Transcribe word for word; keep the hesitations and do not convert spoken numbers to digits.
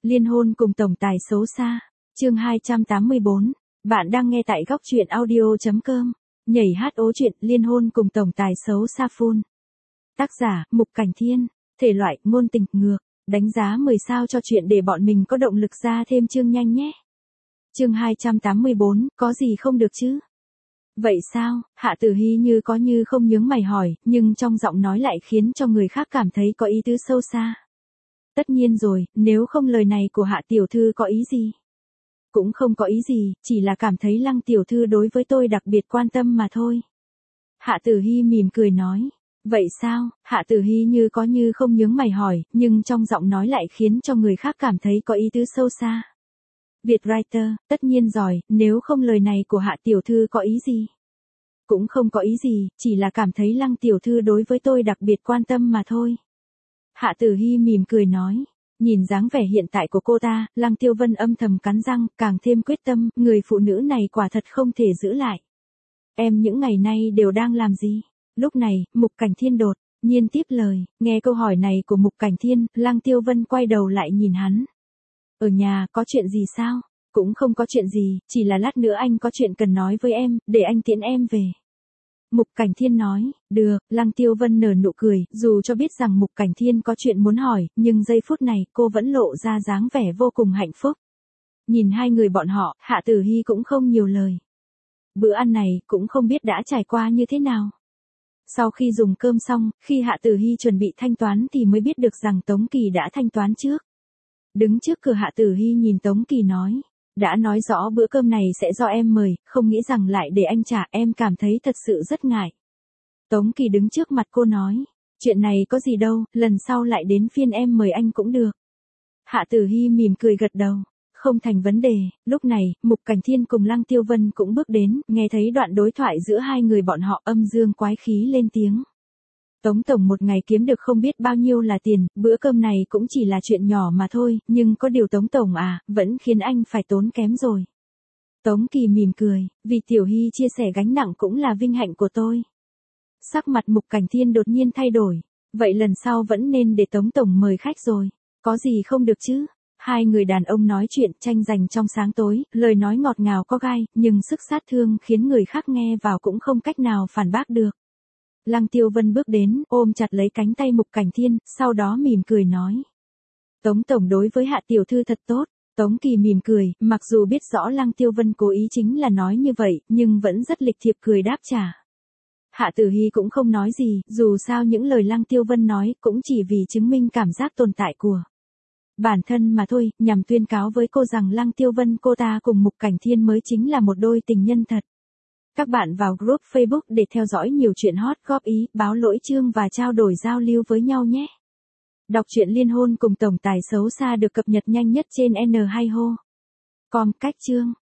Liên hôn cùng tổng tài xấu xa. Chương hai trăm tám mươi bốn. Bạn đang nghe tại góc truyện audio chấm com. Nhảy hát ố chuyện liên hôn cùng tổng tài xấu xa full. Tác giả, Mục Cảnh Thiên. Thể loại, ngôn tình, ngược. Đánh giá mười sao cho chuyện để bọn mình có động lực ra thêm chương nhanh nhé. Chương hai trăm tám mươi bốn, có gì không được chứ? Vậy sao? Hạ Tử Hy như có như không nhướng mày hỏi, nhưng trong giọng nói lại khiến cho người khác cảm thấy có ý tứ sâu xa. Tất nhiên rồi, nếu không lời này của Hạ tiểu thư có ý gì? Cũng không có ý gì, chỉ là cảm thấy Lăng tiểu thư đối với tôi đặc biệt quan tâm mà thôi. Hạ Tử Hy mỉm cười nói. Vậy sao? Hạ Tử Hy như có như không nhướng mày hỏi, nhưng trong giọng nói lại khiến cho người khác cảm thấy có ý tứ sâu xa. Việt writer, tất nhiên rồi, nếu không lời này của Hạ tiểu thư có ý gì? Cũng không có ý gì, chỉ là cảm thấy Lăng tiểu thư đối với tôi đặc biệt quan tâm mà thôi. Hạ Tử Hy mỉm cười nói. Nhìn dáng vẻ hiện tại của cô ta, Lăng Tiêu Vân âm thầm cắn răng, càng thêm quyết tâm, người phụ nữ này quả thật không thể giữ lại. Em những ngày nay đều đang làm gì? Lúc này, Mục Cảnh Thiên đột nhiên tiếp lời, nghe câu hỏi này của Mục Cảnh Thiên, Lăng Tiêu Vân quay đầu lại nhìn hắn. Ở nhà, có chuyện gì sao? Cũng không có chuyện gì, chỉ là lát nữa anh có chuyện cần nói với em, để anh tiễn em về. Mục Cảnh Thiên nói, được, Lăng Tiêu Vân nở nụ cười, dù cho biết rằng Mục Cảnh Thiên có chuyện muốn hỏi, nhưng giây phút này cô vẫn lộ ra dáng vẻ vô cùng hạnh phúc. Nhìn hai người bọn họ, Hạ Tử Hy cũng không nhiều lời. Bữa ăn này cũng không biết đã trải qua như thế nào. Sau khi dùng cơm xong, khi Hạ Tử Hy chuẩn bị thanh toán thì mới biết được rằng Tống Kỳ đã thanh toán trước. Đứng trước cửa Hạ Tử Hy nhìn Tống Kỳ nói. Đã nói rõ bữa cơm này sẽ do em mời, không nghĩ rằng lại để anh trả, em cảm thấy thật sự rất ngại. Tống Kỳ đứng trước mặt cô nói, chuyện này có gì đâu, lần sau lại đến phiên em mời anh cũng được. Hạ Tử Hy mỉm cười gật đầu, không thành vấn đề. Lúc này, Mục Cảnh Thiên cùng Lăng Tiêu Vân cũng bước đến, nghe thấy đoạn đối thoại giữa hai người bọn họ âm dương quái khí lên tiếng. Tống tổng một ngày kiếm được không biết bao nhiêu là tiền, bữa cơm này cũng chỉ là chuyện nhỏ mà thôi, nhưng có điều Tống tổng à, vẫn khiến anh phải tốn kém rồi. Tống Kỳ mỉm cười, vì Tiểu Hy chia sẻ gánh nặng cũng là vinh hạnh của tôi. Sắc mặt Mục Cảnh Thiên đột nhiên thay đổi, vậy lần sau vẫn nên để Tống tổng mời khách rồi, có gì không được chứ? Hai người đàn ông nói chuyện tranh giành trong sáng tối, lời nói ngọt ngào có gai, nhưng sức sát thương khiến người khác nghe vào cũng không cách nào phản bác được. Lăng Tiêu Vân bước đến, ôm chặt lấy cánh tay Mục Cảnh Thiên, sau đó mỉm cười nói. Tống tổng đối với Hạ tiểu thư thật tốt. Tống Kỳ mỉm cười, mặc dù biết rõ Lăng Tiêu Vân cố ý chính là nói như vậy, nhưng vẫn rất lịch thiệp cười đáp trả. Hạ Tử Hy cũng không nói gì, dù sao những lời Lăng Tiêu Vân nói cũng chỉ vì chứng minh cảm giác tồn tại của bản thân mà thôi, nhằm tuyên cáo với cô rằng Lăng Tiêu Vân cô ta cùng Mục Cảnh Thiên mới chính là một đôi tình nhân thật. Các bạn vào group Facebook để theo dõi nhiều chuyện hot, góp ý, báo lỗi chương và trao đổi giao lưu với nhau nhé. Đọc truyện liên hôn cùng tổng tài xấu xa được cập nhật nhanh nhất trên N hai ho chấm com. Cách chương